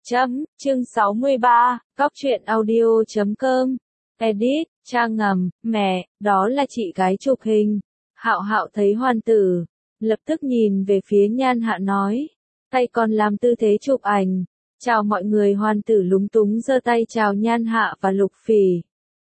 Chương 63, Cóc truyện audio.com. Edit, trang ngầm, mẹ, đó là chị gái chụp hình. Hạo Hạo thấy Hoàn Tử, lập tức nhìn về phía Nhan Hạ nói, tay còn làm tư thế chụp ảnh. Chào mọi người. Hoàn Tử lúng túng giơ tay chào Nhan Hạ và Lục Phỉ.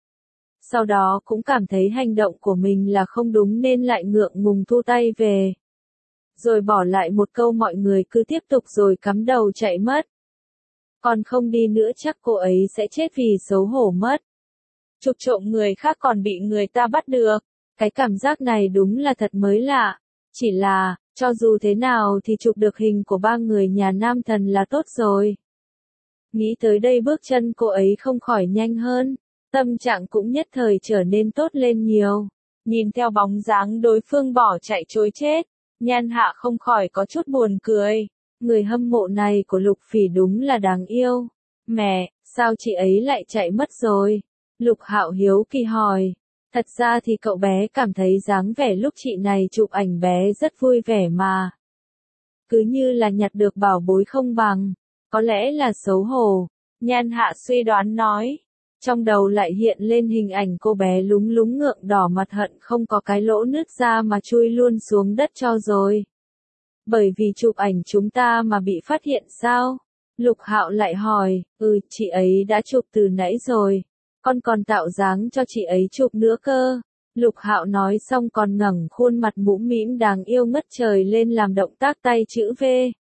Sau đó cũng cảm thấy hành động của mình là không đúng nên lại ngượng ngùng thu tay về. Rồi bỏ lại một câu mọi người cứ tiếp tục rồi cắm đầu chạy mất. Còn không đi nữa chắc cô ấy sẽ chết vì xấu hổ mất. Chụp trộm người khác còn bị người ta bắt được. Cái cảm giác này đúng là thật mới lạ. Chỉ là, cho dù thế nào thì chụp được hình của ba người nhà Nam Thần là tốt rồi. Nghĩ tới đây bước chân cô ấy không khỏi nhanh hơn. Tâm trạng cũng nhất thời trở nên tốt lên nhiều. Nhìn theo bóng dáng đối phương bỏ chạy trối chết, Nhan Hạ không khỏi có chút buồn cười. Người hâm mộ này của Lục Phỉ đúng là đáng yêu. Mẹ, sao chị ấy lại chạy mất rồi? Lục Hạo hiếu kỳ hỏi. Thật ra thì cậu bé cảm thấy dáng vẻ lúc chị này chụp ảnh bé rất vui vẻ mà. Cứ như là nhặt được bảo bối không bằng. Có lẽ là xấu hổ. Nhan Hạ suy đoán nói. Trong đầu lại hiện lên hình ảnh cô bé lúng lúng ngượng đỏ mặt hận không có cái lỗ nứt ra mà chui luôn xuống đất cho rồi. Bởi vì chụp ảnh chúng ta mà bị phát hiện sao? Lục Hạo lại hỏi, chị ấy đã chụp từ nãy rồi. Con còn tạo dáng cho chị ấy chụp nữa cơ. Lục Hạo nói xong còn ngẩng khuôn mặt mũm mĩm đáng yêu ngất trời lên làm động tác tay chữ V.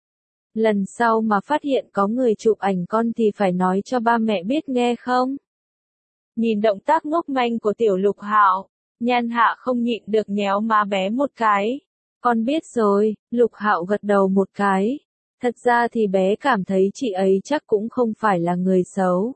Lần sau mà phát hiện có người chụp ảnh con thì phải nói cho ba mẹ biết nghe không? Nhìn động tác ngốc manh của tiểu Lục Hạo, Nhan Hạ không nhịn được nhéo má bé một cái. Con biết rồi. Lục Hạo gật đầu một cái. Thật ra thì bé cảm thấy chị ấy chắc cũng không phải là người xấu.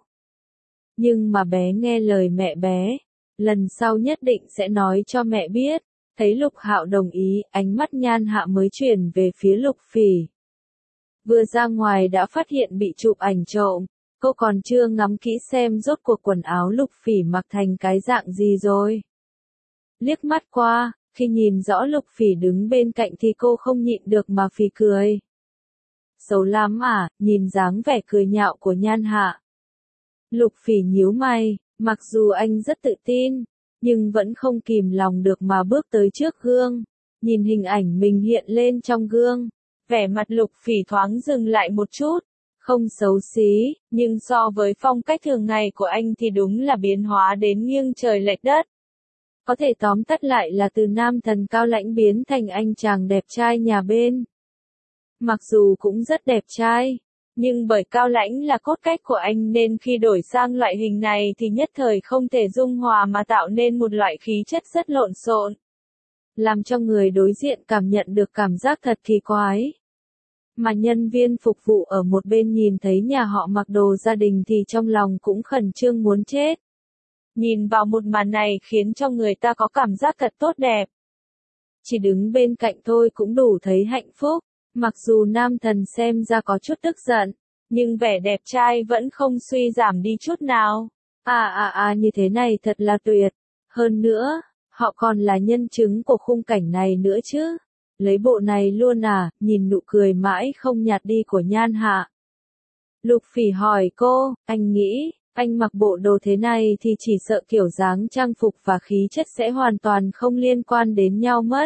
Nhưng mà bé nghe lời mẹ bé. Lần sau nhất định sẽ nói cho mẹ biết. Thấy Lục Hạo đồng ý, ánh mắt Nhan Hạ mới chuyển về phía Lục Phỉ. Vừa ra ngoài đã phát hiện bị chụp ảnh trộm. Cô còn chưa ngắm kỹ xem rốt cuộc quần áo Lục Phỉ mặc thành cái dạng gì rồi. Liếc mắt qua, khi nhìn rõ Lục Phỉ đứng bên cạnh thì cô không nhịn được mà phì cười. Xấu lắm à, nhìn dáng vẻ cười nhạo của Nhan Hạ. Lục Phỉ nhíu mày, mặc dù anh rất tự tin, nhưng vẫn không kìm lòng được mà bước tới trước gương. Nhìn hình ảnh mình hiện lên trong gương, vẻ mặt Lục Phỉ thoáng dừng lại một chút. Không xấu xí, nhưng so với phong cách thường ngày của anh thì đúng là biến hóa đến nghiêng trời lệch đất. Có thể tóm tắt lại là từ nam thần cao lãnh biến thành anh chàng đẹp trai nhà bên. Mặc dù cũng rất đẹp trai, nhưng bởi cao lãnh là cốt cách của anh nên khi đổi sang loại hình này thì nhất thời không thể dung hòa mà tạo nên một loại khí chất rất lộn xộn. Làm cho người đối diện cảm nhận được cảm giác thật kỳ quái. Mà nhân viên phục vụ ở một bên nhìn thấy nhà họ mặc đồ gia đình thì trong lòng cũng khẩn trương muốn chết. Nhìn vào một màn này khiến cho người ta có cảm giác thật tốt đẹp. Chỉ đứng bên cạnh thôi cũng đủ thấy hạnh phúc. Mặc dù nam thần xem ra có chút tức giận, nhưng vẻ đẹp trai vẫn không suy giảm đi chút nào. Như thế này thật là tuyệt. Hơn nữa, họ còn là nhân chứng của khung cảnh này nữa chứ. Lấy bộ này luôn à, nhìn nụ cười mãi không nhạt đi của Nhan Hạ. Lục Phỉ hỏi cô, anh nghĩ, anh mặc bộ đồ thế này thì chỉ sợ kiểu dáng trang phục và khí chất sẽ hoàn toàn không liên quan đến nhau mất.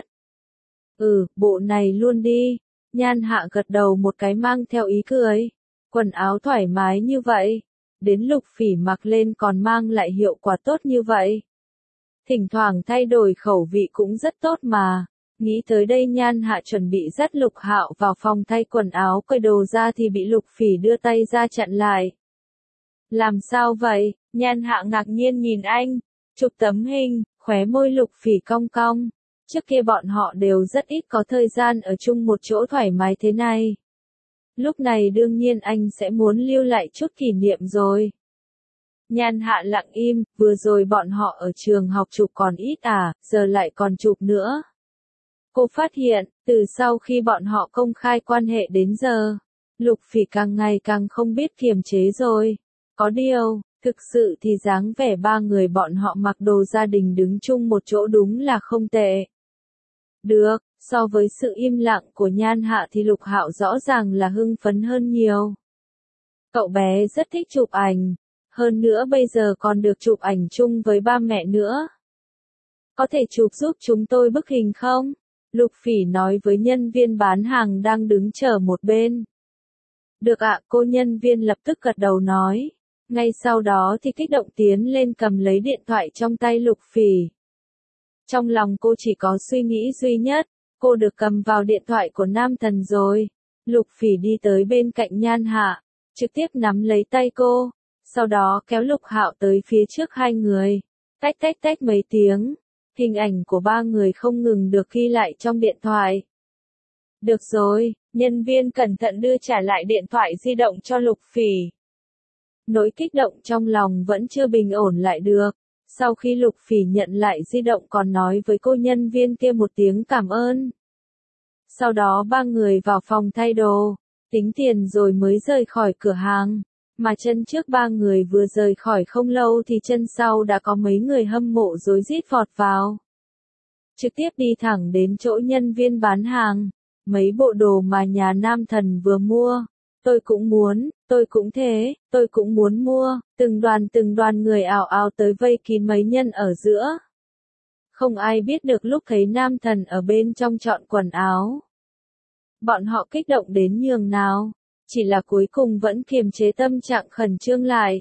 Bộ này luôn đi. Nhan Hạ gật đầu một cái mang theo ý cười. Quần áo thoải mái như vậy. Đến Lục Phỉ mặc lên còn mang lại hiệu quả tốt như vậy. Thỉnh thoảng thay đổi khẩu vị cũng rất tốt mà. Nghĩ tới đây Nhan Hạ chuẩn bị dắt Lục Hạo vào phòng thay quần áo cởi đồ ra thì bị Lục Phỉ đưa tay ra chặn lại. Làm sao vậy? Nhan Hạ ngạc nhiên nhìn anh. Chụp tấm hình, khóe môi Lục Phỉ cong cong. Trước kia bọn họ đều rất ít có thời gian ở chung một chỗ thoải mái thế này. Lúc này đương nhiên anh sẽ muốn lưu lại chút kỷ niệm rồi. Nhan Hạ lặng im, vừa rồi bọn họ ở trường học chụp còn ít giờ lại còn chụp nữa. Cô phát hiện, từ sau khi bọn họ công khai quan hệ đến giờ, Lục Phỉ càng ngày càng không biết kiềm chế rồi. Có điều, thực sự thì dáng vẻ ba người bọn họ mặc đồ gia đình đứng chung một chỗ đúng là không tệ. Được, so với sự im lặng của Nhan Hạ thì Lục Hạo rõ ràng là hưng phấn hơn nhiều. Cậu bé rất thích chụp ảnh, hơn nữa bây giờ còn được chụp ảnh chung với ba mẹ nữa. Có thể chụp giúp chúng tôi bức hình không? Lục Phỉ nói với nhân viên bán hàng đang đứng chờ một bên. Được ạ, cô nhân viên lập tức gật đầu nói. Ngay sau đó thì kích động tiến lên cầm lấy điện thoại trong tay Lục Phỉ. Trong lòng cô chỉ có suy nghĩ duy nhất, cô được cầm vào điện thoại của nam thần rồi. Lục Phỉ đi tới bên cạnh Nhan Hạ, trực tiếp nắm lấy tay cô, sau đó kéo Lục Hạo tới phía trước hai người. Tách tách tách mấy tiếng, hình ảnh của ba người không ngừng được ghi lại trong điện thoại. Được rồi, nhân viên cẩn thận đưa trả lại điện thoại di động cho Lục Phỉ. Nỗi kích động trong lòng vẫn chưa bình ổn lại được. Sau khi Lục Phỉ nhận lại di động còn nói với cô nhân viên kia một tiếng cảm ơn. Sau đó ba người vào phòng thay đồ, tính tiền rồi mới rời khỏi cửa hàng. Mà chân trước ba người vừa rời khỏi không lâu thì chân sau đã có mấy người hâm mộ rối rít vọt vào. Trực tiếp đi thẳng đến chỗ nhân viên bán hàng. Mấy bộ đồ mà nhà nam thần vừa mua. Tôi cũng muốn, tôi cũng thế, tôi cũng muốn mua. Từng đoàn người ào ào tới vây kín mấy nhân ở giữa. Không ai biết được lúc thấy nam thần ở bên trong chọn quần áo. Bọn họ kích động đến nhường nào. Chỉ là cuối cùng vẫn kiềm chế tâm trạng khẩn trương lại.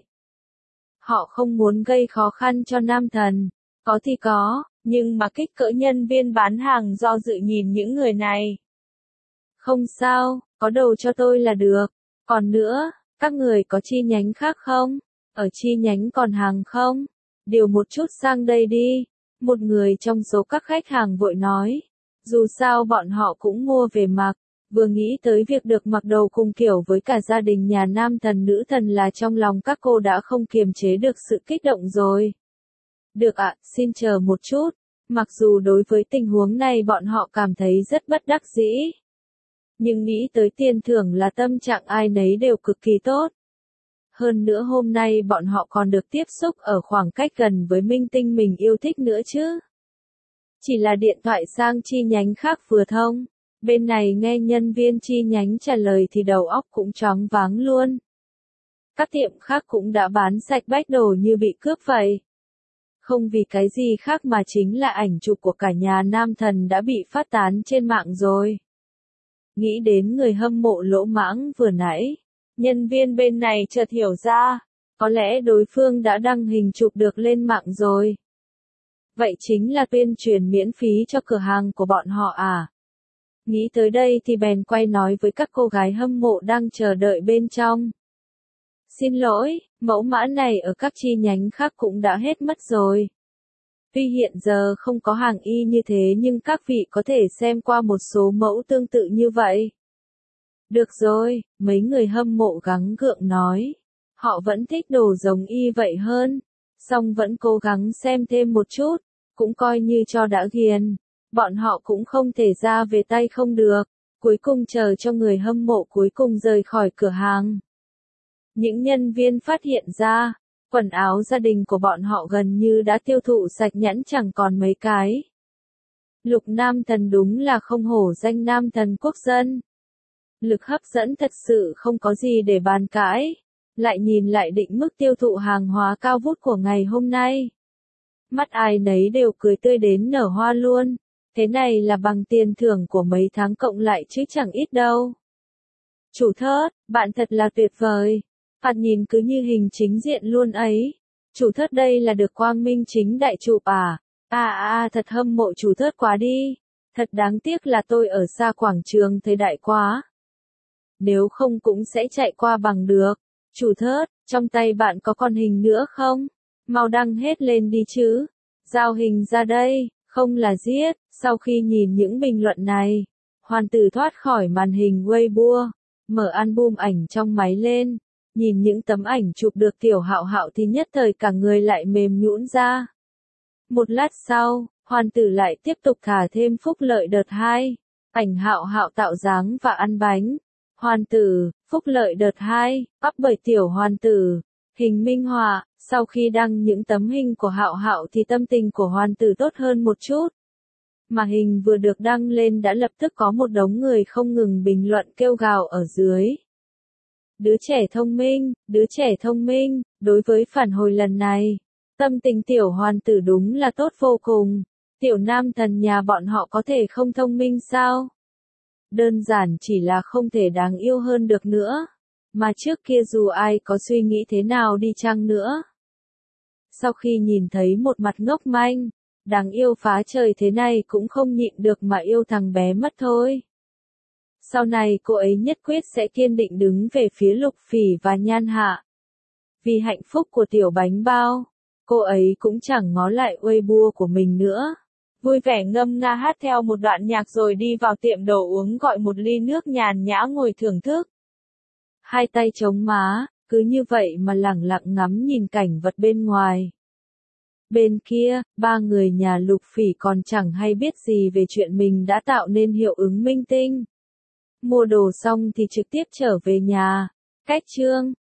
Họ không muốn gây khó khăn cho nam thần. Có thì có, nhưng mà kích cỡ nhân viên bán hàng do dự nhìn những người này. Không sao, có đồ cho tôi là được. Còn nữa, các người có chi nhánh khác không? Ở chi nhánh còn hàng không? Điều một chút sang đây đi. Một người trong số các khách hàng vội nói. Dù sao bọn họ cũng mua về mặc. Vừa nghĩ tới việc được mặc đồ cùng kiểu với cả gia đình nhà nam thần nữ thần là trong lòng các cô đã không kiềm chế được sự kích động rồi. Được ạ, xin chờ một chút. Mặc dù đối với tình huống này bọn họ cảm thấy rất bất đắc dĩ. Nhưng nghĩ tới tiền thưởng là tâm trạng ai nấy đều cực kỳ tốt. Hơn nữa hôm nay bọn họ còn được tiếp xúc ở khoảng cách gần với minh tinh mình yêu thích nữa chứ. Chỉ là điện thoại sang chi nhánh khác vừa thông. Bên này nghe nhân viên chi nhánh trả lời thì đầu óc cũng choáng váng luôn. Các tiệm khác cũng đã bán sạch bách đồ như bị cướp vậy. Không vì cái gì khác mà chính là ảnh chụp của cả nhà nam thần đã bị phát tán trên mạng rồi. Nghĩ đến người hâm mộ lỗ mãng vừa nãy, nhân viên bên này chợt hiểu ra, có lẽ đối phương đã đăng hình chụp được lên mạng rồi. Vậy chính là tuyên truyền miễn phí cho cửa hàng của bọn họ à? Nghĩ tới đây thì bèn quay nói với các cô gái hâm mộ đang chờ đợi bên trong. Xin lỗi, mẫu mã này ở các chi nhánh khác cũng đã hết mất rồi. Tuy hiện giờ không có hàng y như thế nhưng các vị có thể xem qua một số mẫu tương tự như vậy. Được rồi, mấy người hâm mộ gắng gượng nói. Họ vẫn thích đồ giống y vậy hơn. Song vẫn cố gắng xem thêm một chút, cũng coi như cho đã ghiền. Bọn họ cũng không thể ra về tay không được. Cuối cùng chờ cho người hâm mộ cuối cùng rời khỏi cửa hàng. Những nhân viên phát hiện ra, quần áo gia đình của bọn họ gần như đã tiêu thụ sạch nhẵn chẳng còn mấy cái. Lục nam thần đúng là không hổ danh nam thần quốc dân. Lực hấp dẫn thật sự không có gì để bàn cãi. Lại nhìn lại định mức tiêu thụ hàng hóa cao vút của ngày hôm nay. Mắt ai nấy đều cười tươi đến nở hoa luôn. Thế này là bằng tiền thưởng của mấy tháng cộng lại chứ chẳng ít đâu. Chủ thớt, bạn thật là tuyệt vời. Phạt nhìn cứ như hình chính diện luôn ấy. Chủ thớt đây là được quang minh chính đại chụp à? Thật hâm mộ chủ thớt quá đi. Thật đáng tiếc là tôi ở xa quảng trường thấy đại quá. Nếu không cũng sẽ chạy qua bằng được. Chủ thớt, trong tay bạn có con hình nữa không? Mau đăng hết lên đi chứ. Giao hình ra đây, không là giết. Sau khi nhìn những bình luận này, Hoàn Tử thoát khỏi màn hình Weibo, mở album ảnh trong máy lên, nhìn những tấm ảnh chụp được Tiểu Hạo Hạo thì nhất thời cả người lại mềm nhũn ra. Một lát sau, Hoàn Tử lại tiếp tục thả thêm phúc lợi đợt 2, ảnh Hạo Hạo tạo dáng và ăn bánh. Hoàn Tử, phúc lợi đợt 2, up bởi Tiểu Hoàn Tử, hình minh họa. Sau khi đăng những tấm hình của Hạo Hạo thì tâm tình của Hoàn Tử tốt hơn một chút. Mà hình vừa được đăng lên đã lập tức có một đống người không ngừng bình luận kêu gào ở dưới. đứa trẻ thông minh, đối với phản hồi lần này. Tâm tình tiểu hoàn tử đúng là tốt vô cùng. Tiểu nam thần nhà bọn họ có thể không thông minh sao? Đơn giản chỉ là không thể đáng yêu hơn được nữa. Mà trước kia dù ai có suy nghĩ thế nào đi chăng nữa. Sau khi nhìn thấy một mặt ngốc manh, đáng yêu phá trời thế này cũng không nhịn được mà yêu thằng bé mất thôi. Sau này cô ấy nhất quyết sẽ kiên định đứng về phía Lục Phỉ và Nhan Hạ. Vì hạnh phúc của tiểu bánh bao, cô ấy cũng chẳng ngó lại Weibo của mình nữa. Vui vẻ ngâm nga hát theo một đoạn nhạc rồi đi vào tiệm đồ uống gọi một ly nước nhàn nhã ngồi thưởng thức. Hai tay chống má, cứ như vậy mà lẳng lặng ngắm nhìn cảnh vật bên ngoài. Bên kia, ba người nhà Lục Phỉ còn chẳng hay biết gì về chuyện mình đã tạo nên hiệu ứng minh tinh. Mua đồ xong thì trực tiếp trở về nhà. Cách chương